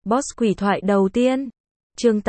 Boss quỷ thoại đầu tiên. Chương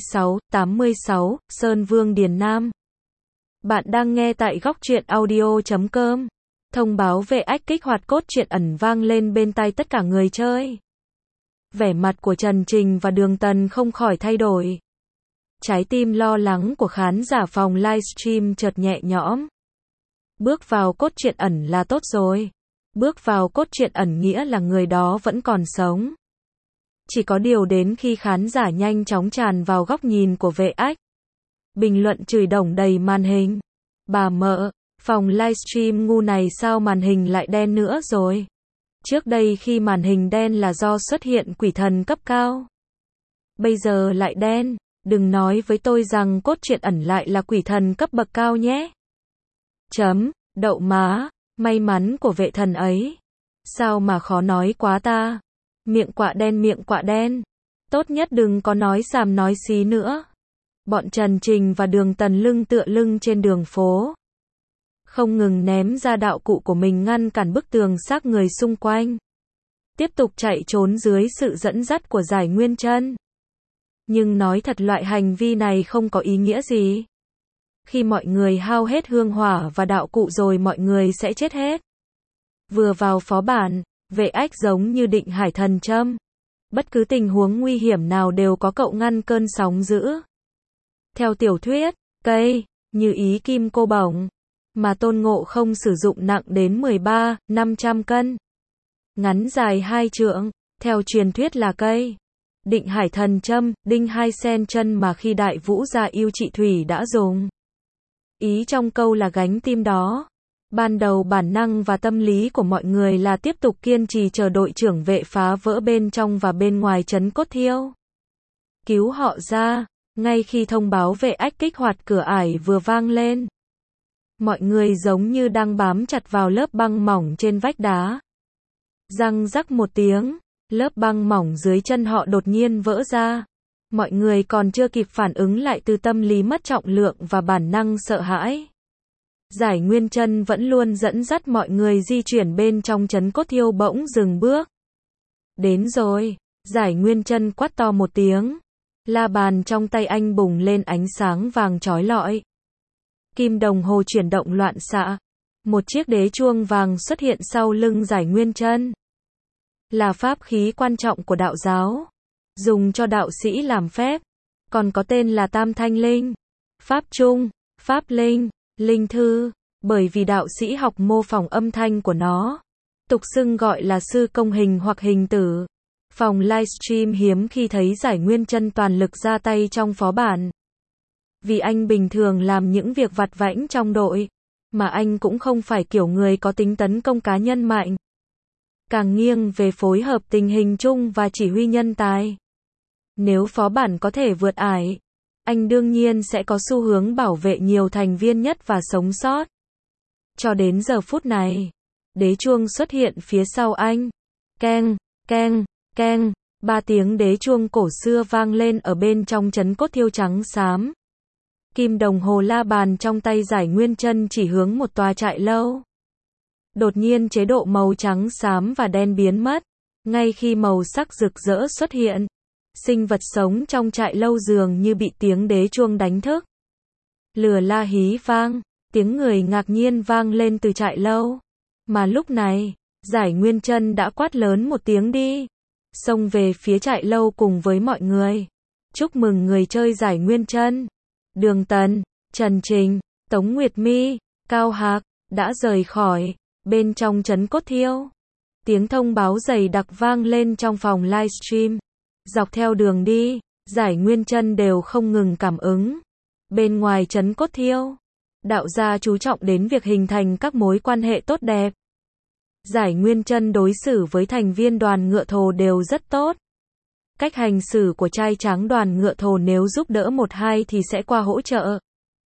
86, Sơn Vương Điền Nam. Bạn đang nghe tại góc truyện audio.com. Thông báo về ách kích hoạt cốt truyện ẩn vang lên bên tai tất cả người chơi. Vẻ mặt của Trần Trình và Đường Tần không khỏi thay đổi. Trái tim lo lắng của khán giả phòng livestream chợt nhẹ nhõm. Bước vào cốt truyện ẩn là tốt rồi. Bước vào cốt truyện ẩn nghĩa là người đó vẫn còn sống. Chỉ có điều đến khi khán giả nhanh chóng tràn vào góc nhìn của vệ ách. Bình luận chửi đồng đầy màn hình. Bà mợ, phòng livestream ngu này sao màn hình lại đen nữa rồi? Trước đây khi màn hình đen là do xuất hiện quỷ thần cấp cao. Bây giờ lại đen, đừng nói với tôi rằng cốt truyện ẩn lại là quỷ thần cấp bậc cao nhé. Đậu má, may mắn của vệ thần ấy. Sao mà khó nói quá ta? Miệng quạ đen. Tốt nhất đừng có nói xàm nói xí nữa. Bọn Trần Trình và Đường Tần lưng tựa lưng trên đường phố. Không ngừng ném ra đạo cụ của mình ngăn cản bức tường xác người xung quanh. Tiếp tục chạy trốn dưới sự dẫn dắt của Giải Nguyên Trân. Nhưng nói thật loại hành vi này không có ý nghĩa gì. Khi mọi người hao hết hương hỏa và đạo cụ rồi mọi người sẽ chết hết. Vừa vào phó bản, vệ ách giống như định hải thần châm. Bất cứ tình huống nguy hiểm nào đều có cậu ngăn cơn sóng dữ. Theo tiểu thuyết, cây, như ý kim cô bổng. Mà Tôn Ngộ Không sử dụng nặng đến 500 cân. Ngắn dài 2 trượng, theo truyền thuyết là cây. Định hải thần châm, đinh 2 sen chân mà khi Đại Vũ Gia Yêu Trị Thủy đã dùng. Ý trong câu là gánh tim đó. Ban đầu bản năng và tâm lý của mọi người là tiếp tục kiên trì chờ đội trưởng vệ phá vỡ bên trong và bên ngoài trấn Cốt Thiêu. Cứu họ ra, ngay khi thông báo vệ ách kích hoạt cửa ải vừa vang lên. Mọi người giống như đang bám chặt vào lớp băng mỏng trên vách đá. Răng rắc một tiếng, lớp băng mỏng dưới chân họ đột nhiên vỡ ra. Mọi người còn chưa kịp phản ứng lại từ tâm lý mất trọng lượng và bản năng sợ hãi. Giải Nguyên Trân vẫn luôn dẫn dắt mọi người di chuyển bên trong trấn Cốt Thiêu bỗng dừng bước. Đến rồi, Giải Nguyên Trân quát to một tiếng. La bàn trong tay anh bùng lên ánh sáng vàng chói lọi. Kim đồng hồ chuyển động loạn xạ. Một chiếc đế chuông vàng xuất hiện sau lưng Giải Nguyên Trân. Là pháp khí quan trọng của đạo giáo. Dùng cho đạo sĩ làm phép. Còn có tên là Tam Thanh Linh. Pháp Trung, Pháp Linh, Linh Thư. Bởi vì đạo sĩ học mô phỏng âm thanh của nó. Tục xưng gọi là sư công hình hoặc hình tử. Phòng livestream hiếm khi thấy Giải Nguyên Trân toàn lực ra tay trong phó bản. Vì anh bình thường làm những việc vặt vãnh trong đội. Mà anh cũng không phải kiểu người có tính tấn công cá nhân mạnh. Càng nghiêng về phối hợp tình hình chung và chỉ huy nhân tài. Nếu phó bản có thể vượt ải, anh đương nhiên sẽ có xu hướng bảo vệ nhiều thành viên nhất và sống sót. Cho đến giờ phút này, đế chuông xuất hiện phía sau anh. Keng, keng, keng, 3 tiếng đế chuông cổ xưa vang lên ở bên trong trấn Cốt Thiêu trắng xám. Kim đồng hồ la bàn trong tay Giải Nguyên Trân chỉ hướng một tòa trại lâu. Đột nhiên chế độ màu trắng xám và đen biến mất. Ngay khi màu sắc rực rỡ xuất hiện, sinh vật sống trong trại lâu dường như bị tiếng đế chuông đánh thức. Lửa la hí vang, tiếng người ngạc nhiên vang lên từ trại lâu. Mà lúc này, Giải Nguyên Trân đã quát lớn một tiếng đi. Xông về phía trại lâu cùng với mọi người. Chúc mừng người chơi Giải Nguyên Trân. Đường Tần, Trần Trình, Tống Nguyệt My, Cao Hạc đã rời khỏi bên trong trấn Cốt Thiêu. Tiếng thông báo dày đặc vang lên trong phòng livestream. Dọc theo đường đi, Giải Nguyên Trân đều không ngừng cảm ứng. Bên ngoài trấn Cốt Thiêu, đạo gia chú trọng đến việc hình thành các mối quan hệ tốt đẹp. Giải Nguyên Trân đối xử với thành viên đoàn ngựa thồ đều rất tốt. Cách hành xử của trai tráng đoàn ngựa thồ nếu giúp đỡ một hai thì sẽ qua hỗ trợ.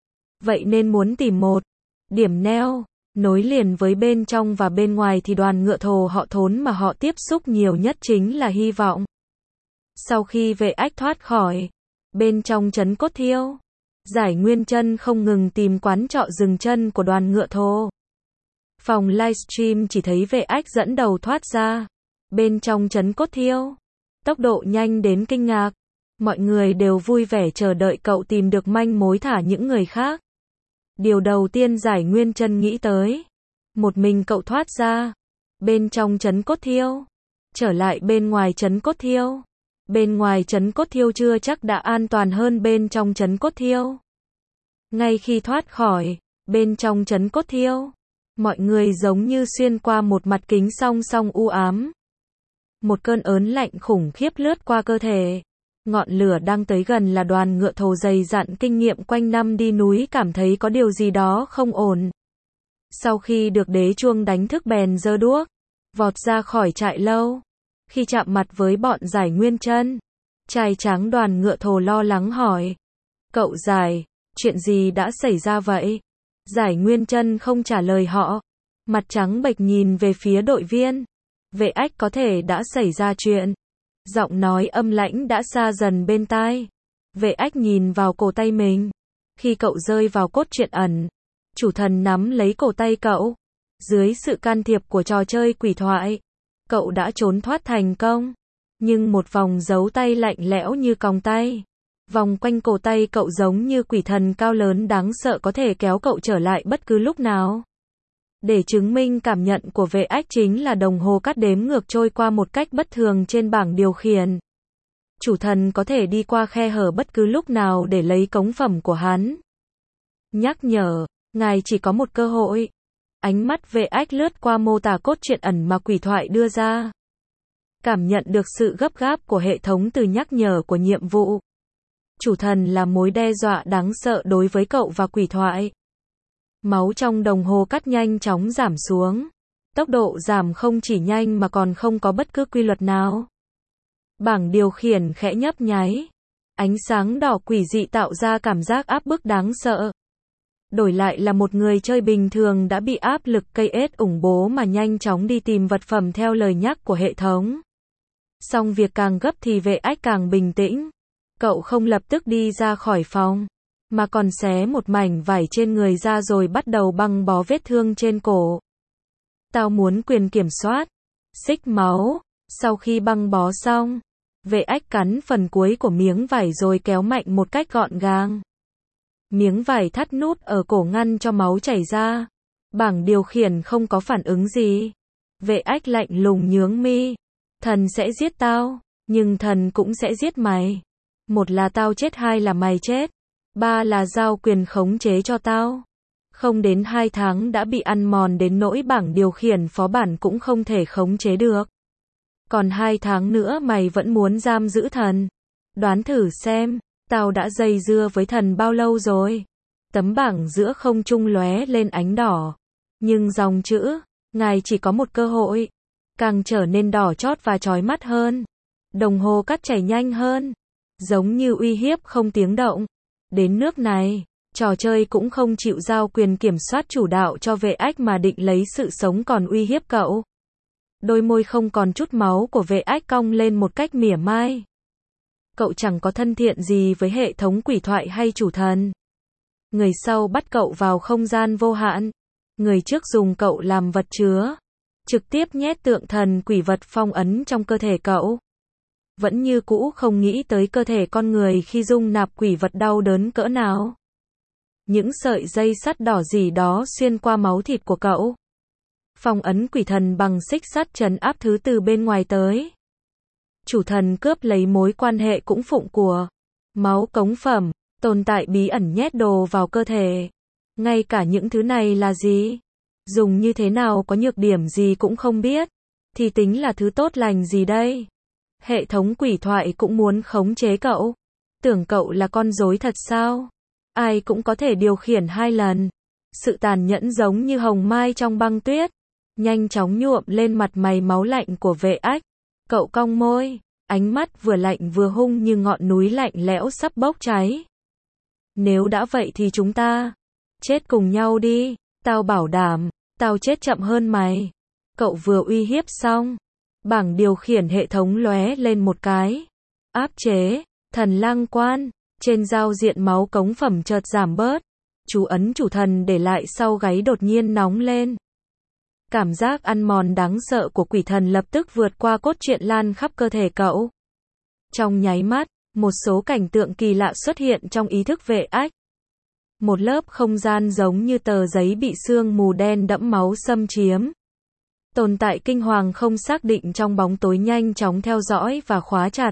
Vậy nên muốn tìm một điểm neo, nối liền với bên trong và bên ngoài thì đoàn ngựa thồ họ Thốn mà họ tiếp xúc nhiều nhất chính là hy vọng. Sau khi vệ ách thoát khỏi bên trong trấn Cốt Thiêu, Giải Nguyên Trân không ngừng tìm quán trọ dừng chân của đoàn ngựa thồ. Phòng livestream chỉ thấy vệ ách dẫn đầu thoát ra bên trong trấn Cốt Thiêu. Tốc độ nhanh đến kinh ngạc. Mọi người đều vui vẻ chờ đợi cậu tìm được manh mối thả những người khác. Điều đầu tiên Giải Nguyên Chân nghĩ tới. Một mình cậu thoát ra. Bên trong trấn Cốt Thiêu. Trở lại bên ngoài trấn Cốt Thiêu. Bên ngoài trấn Cốt Thiêu chưa chắc đã an toàn hơn bên trong trấn Cốt Thiêu. Ngay khi thoát khỏi bên trong trấn Cốt Thiêu, mọi người giống như xuyên qua một mặt kính song song u ám. Một cơn ớn lạnh khủng khiếp lướt qua cơ thể. Ngọn lửa đang tới gần là Đoàn Ngựa Thồ dày dặn kinh nghiệm quanh năm đi núi cảm thấy có điều gì đó không ổn. Sau khi được đế chuông đánh thức bèn giơ đuốc, vọt ra khỏi trại lâu. Khi chạm mặt với bọn Giải Nguyên Chân, trai tráng Đoàn Ngựa Thồ lo lắng hỏi. Cậu Giải, chuyện gì đã xảy ra vậy? Giải Nguyên Chân không trả lời họ. Mặt trắng bệch nhìn về phía đội viên. Vệ Ách có thể đã xảy ra chuyện. Giọng nói âm lãnh đã xa dần bên tai. Vệ Ách nhìn vào cổ tay mình. Khi cậu rơi vào cốt truyện ẩn, chủ thần nắm lấy cổ tay cậu. Dưới sự can thiệp của trò chơi quỷ thoại, cậu đã trốn thoát thành công. Nhưng một vòng dấu tay lạnh lẽo như còng tay vòng quanh cổ tay cậu giống như quỷ thần cao lớn đáng sợ có thể kéo cậu trở lại bất cứ lúc nào. Để chứng minh cảm nhận của Vệ Ách chính là đồng hồ cát đếm ngược trôi qua một cách bất thường trên bảng điều khiển. Chủ thần có thể đi qua khe hở bất cứ lúc nào để lấy cống phẩm của hắn. Nhắc nhở, ngài chỉ có một cơ hội. Ánh mắt Vệ Ách lướt qua mô tả cốt truyện ẩn mà quỷ thoại đưa ra. Cảm nhận được sự gấp gáp của hệ thống từ nhắc nhở của nhiệm vụ. Chủ thần là mối đe dọa đáng sợ đối với cậu và quỷ thoại. Máu trong đồng hồ cát nhanh chóng giảm xuống. Tốc độ giảm không chỉ nhanh mà còn không có bất cứ quy luật nào. Bảng điều khiển khẽ nhấp nháy. Ánh sáng đỏ quỷ dị tạo ra cảm giác áp bức đáng sợ. Đổi lại là một người chơi bình thường đã bị áp lực cây ết ủng bố mà nhanh chóng đi tìm vật phẩm theo lời nhắc của hệ thống. Song việc càng gấp thì Vệ Ách càng bình tĩnh. Cậu không lập tức đi ra khỏi phòng, mà còn xé một mảnh vải trên người ra rồi bắt đầu băng bó vết thương trên cổ. Tao muốn quyền kiểm soát. Xích máu. Sau khi băng bó xong, Vệ Ách cắn phần cuối của miếng vải rồi kéo mạnh một cách gọn gàng. Miếng vải thắt nút ở cổ ngăn cho máu chảy ra. Bảng điều khiển không có phản ứng gì. Vệ Ách lạnh lùng nhướng mi. Thần sẽ giết tao, nhưng thần cũng sẽ giết mày. Một là tao chết, hai là mày chết. Ba là giao quyền khống chế cho tao. Không đến 2 tháng đã bị ăn mòn đến nỗi bảng điều khiển phó bản cũng không thể khống chế được. Còn 2 tháng nữa mày vẫn muốn giam giữ thần. Đoán thử xem, tao đã dây dưa với thần bao lâu rồi. Tấm bảng giữa không trung lóe lên ánh đỏ. Nhưng dòng chữ, ngài chỉ có một cơ hội, càng trở nên đỏ chót và chói mắt hơn. Đồng hồ cát chảy nhanh hơn. Giống như uy hiếp không tiếng động. Đến nước này, trò chơi cũng không chịu giao quyền kiểm soát chủ đạo cho Vệ Ách mà định lấy sự sống còn uy hiếp cậu. Đôi môi không còn chút máu của Vệ Ách cong lên một cách mỉa mai. Cậu chẳng có thân thiện gì với hệ thống quỷ thoại hay chủ thần. Người sau bắt cậu vào không gian vô hạn. Người trước dùng cậu làm vật chứa. Trực tiếp nhét tượng thần quỷ vật phong ấn trong cơ thể cậu. Vẫn như cũ không nghĩ tới cơ thể con người khi dung nạp quỷ vật đau đớn cỡ nào. Những sợi dây sắt đỏ gì đó xuyên qua máu thịt của cậu. Phong ấn quỷ thần bằng xích sắt trấn áp thứ từ bên ngoài tới. Chủ thần cướp lấy mối quan hệ cũng phụng của. Máu cống phẩm, tồn tại bí ẩn nhét đồ vào cơ thể. Ngay cả những thứ này là gì? Dùng như thế nào, có nhược điểm gì cũng không biết. Thì tính là thứ tốt lành gì đây? Hệ thống quỷ thoại cũng muốn khống chế cậu. Tưởng cậu là con rối thật sao? Ai cũng có thể điều khiển 2 lần. Sự tàn nhẫn giống như hồng mai trong băng tuyết. Nhanh chóng nhuộm lên mặt mày máu lạnh của Vệ Ách. Cậu cong môi. Ánh mắt vừa lạnh vừa hung như ngọn núi lạnh lẽo sắp bốc cháy. Nếu đã vậy thì chúng ta chết cùng nhau đi. Tao bảo đảm, tao chết chậm hơn mày. Cậu vừa uy hiếp xong. Bảng điều khiển hệ thống lóe lên một cái. Áp chế, thần lang quan. Trên giao diện máu cống phẩm chợt giảm bớt. Chú ấn chủ thần để lại sau gáy đột nhiên nóng lên. Cảm giác ăn mòn đáng sợ của quỷ thần lập tức vượt qua cốt truyện lan khắp cơ thể cậu. Trong nháy mắt, một số cảnh tượng kỳ lạ xuất hiện trong ý thức Vệ Ách. Một lớp không gian giống như tờ giấy bị sương mù đen đẫm máu xâm chiếm. Tồn tại kinh hoàng không xác định trong bóng tối nhanh chóng theo dõi và khóa chặt.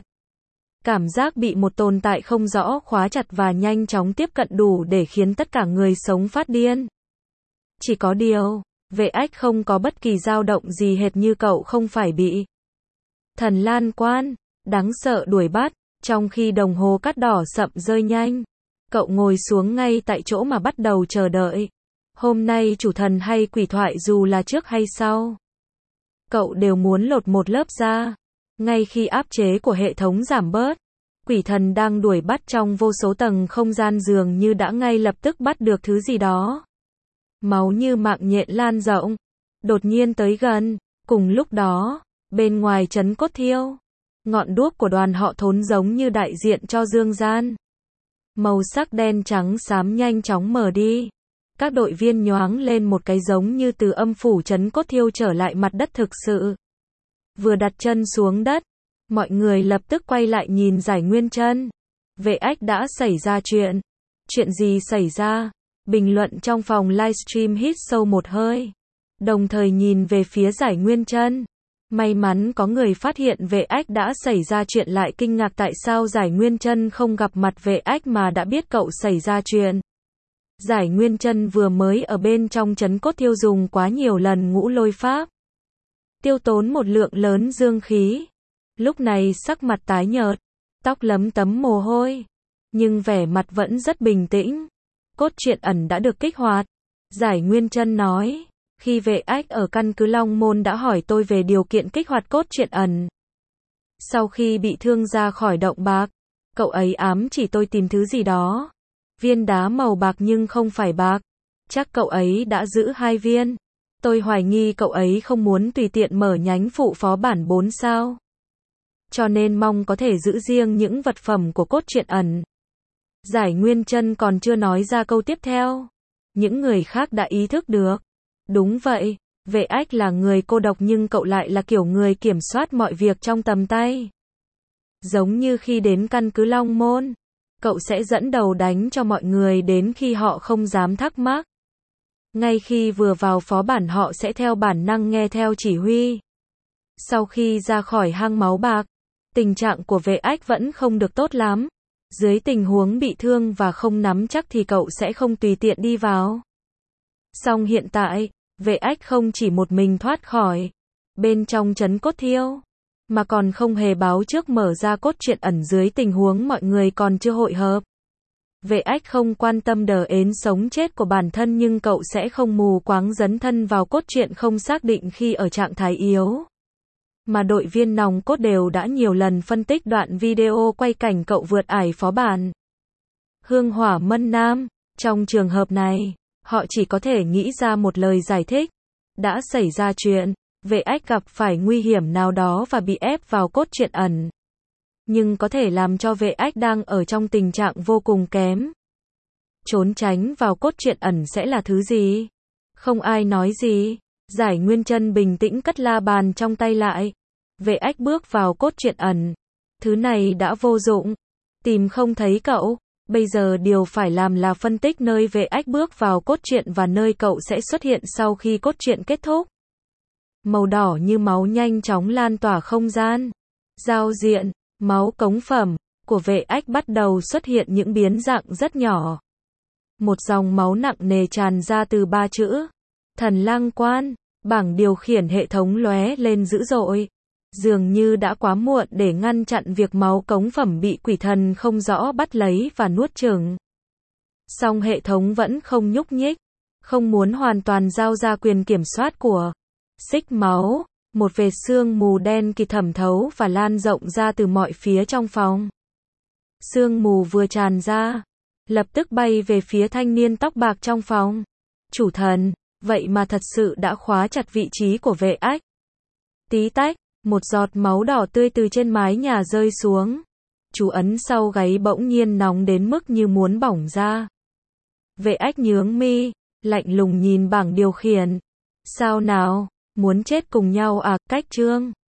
Cảm giác bị một tồn tại không rõ khóa chặt và nhanh chóng tiếp cận đủ để khiến tất cả người sống phát điên. Chỉ có điều, Vệ Ách không có bất kỳ dao động gì hệt như cậu không phải bị thần lan quan đáng sợ đuổi bắt, trong khi đồng hồ cát đỏ sậm rơi nhanh. Cậu ngồi xuống ngay tại chỗ mà bắt đầu chờ đợi. Hôm nay chủ thần hay quỷ thoại dù là trước hay sau, cậu đều muốn lột một lớp da. Ngay khi áp chế của hệ thống giảm bớt, quỷ thần đang đuổi bắt trong vô số tầng không gian dường như đã ngay lập tức bắt được thứ gì đó. Máu như mạng nhện lan rộng, đột nhiên tới gần. Cùng lúc đó, bên ngoài trấn Cốt Thiêu, ngọn đuốc của đoàn họ Thốn giống như đại diện cho dương gian. Màu sắc đen trắng xám nhanh chóng mờ đi. Các đội viên nhoáng lên một cái giống như từ âm phủ trấn Cốt Thiêu trở lại mặt đất thực sự. Vừa đặt chân xuống đất, mọi người lập tức quay lại nhìn Giải Nguyên Chân. Vệ Ách đã xảy ra chuyện. Chuyện gì xảy ra? Bình luận trong phòng livestream hít sâu một hơi, đồng thời nhìn về phía Giải Nguyên Chân. May mắn có người phát hiện Vệ Ách đã xảy ra chuyện lại kinh ngạc tại sao Giải Nguyên Chân không gặp mặt Vệ Ách mà đã biết cậu xảy ra chuyện. Giải Nguyên Chân vừa mới ở bên trong trấn Cốt Thiêu dùng quá nhiều lần ngũ lôi pháp, tiêu tốn một lượng lớn dương khí. Lúc này sắc mặt tái nhợt, tóc lấm tấm mồ hôi, nhưng vẻ mặt vẫn rất bình tĩnh. Cốt truyện ẩn đã được kích hoạt. Giải Nguyên Chân nói, khi Vệ Ách ở căn cứ Long Môn đã hỏi tôi về điều kiện kích hoạt cốt truyện ẩn. Sau khi bị thương ra khỏi động bạc, cậu ấy ám chỉ tôi tìm thứ gì đó. Viên đá màu bạc nhưng không phải bạc. Chắc cậu ấy đã giữ 2 viên. Tôi hoài nghi cậu ấy không muốn tùy tiện mở nhánh phụ phó bản 4 sao. Cho nên mong có thể giữ riêng những vật phẩm của cốt truyện ẩn. Giải Nguyên Chân còn chưa nói ra câu tiếp theo. Những người khác đã ý thức được. Đúng vậy, Vệ Ách là người cô độc nhưng cậu lại là kiểu người kiểm soát mọi việc trong tầm tay. Giống như khi đến căn cứ Long Môn, cậu sẽ dẫn đầu đánh cho mọi người đến khi họ không dám thắc mắc. Ngay khi vừa vào phó bản họ sẽ theo bản năng nghe theo chỉ huy. Sau khi ra khỏi hang máu bạc, tình trạng của Vệ Ách vẫn không được tốt lắm. Dưới tình huống bị thương và không nắm chắc thì cậu sẽ không tùy tiện đi vào. Song hiện tại, Vệ Ách không chỉ một mình thoát khỏi bên trong trấn Cốt Thiêu, mà còn không hề báo trước mở ra cốt truyện ẩn dưới tình huống mọi người còn chưa hội hợp. Vệ Ách không quan tâm đờ ến sống chết của bản thân nhưng cậu sẽ không mù quáng dấn thân vào cốt truyện không xác định khi ở trạng thái yếu. Mà đội viên nòng cốt đều đã nhiều lần phân tích đoạn video quay cảnh cậu vượt ải phó bản Hương Hỏa Mân Nam. Trong trường hợp này, họ chỉ có thể nghĩ ra một lời giải thích. Đã xảy ra chuyện, Vệ Ách gặp phải nguy hiểm nào đó và bị ép vào cốt truyện ẩn. Nhưng có thể làm cho Vệ Ách đang ở trong tình trạng vô cùng kém. Trốn tránh vào cốt truyện ẩn sẽ là thứ gì? Không ai nói gì. Giải Nguyên Chân bình tĩnh cất la bàn trong tay lại. Vệ Ách bước vào cốt truyện ẩn. Thứ này đã vô dụng. Tìm không thấy cậu. Bây giờ điều phải làm là phân tích nơi Vệ Ách bước vào cốt truyện và nơi cậu sẽ xuất hiện sau khi cốt truyện kết thúc. Màu đỏ như máu nhanh chóng lan tỏa không gian. Giao diện, máu cống phẩm của Vệ Ách bắt đầu xuất hiện những biến dạng rất nhỏ. Một dòng máu nặng nề tràn ra từ 3 chữ Thần Lang Quan. Bảng điều khiển hệ thống lóe lên dữ dội. Dường như đã quá muộn để ngăn chặn việc máu cống phẩm bị quỷ thần không rõ bắt lấy và nuốt chửng. Song hệ thống vẫn không nhúc nhích, không muốn hoàn toàn giao ra quyền kiểm soát của xích máu. Một vệt sương mù đen kịt thẩm thấu và lan rộng ra từ mọi phía trong phòng. Sương mù vừa tràn ra, lập tức bay về phía thanh niên tóc bạc trong phòng. Chủ thần, vậy mà thật sự đã khóa chặt vị trí của Vệ Ách. Tí tách, một giọt máu đỏ tươi từ trên mái nhà rơi xuống. Chú ấn sau gáy bỗng nhiên nóng đến mức như muốn bỏng ra. Vệ Ách nhướng mi, lạnh lùng nhìn bảng điều khiển. Sao nào, muốn chết cùng nhau à? Cách chương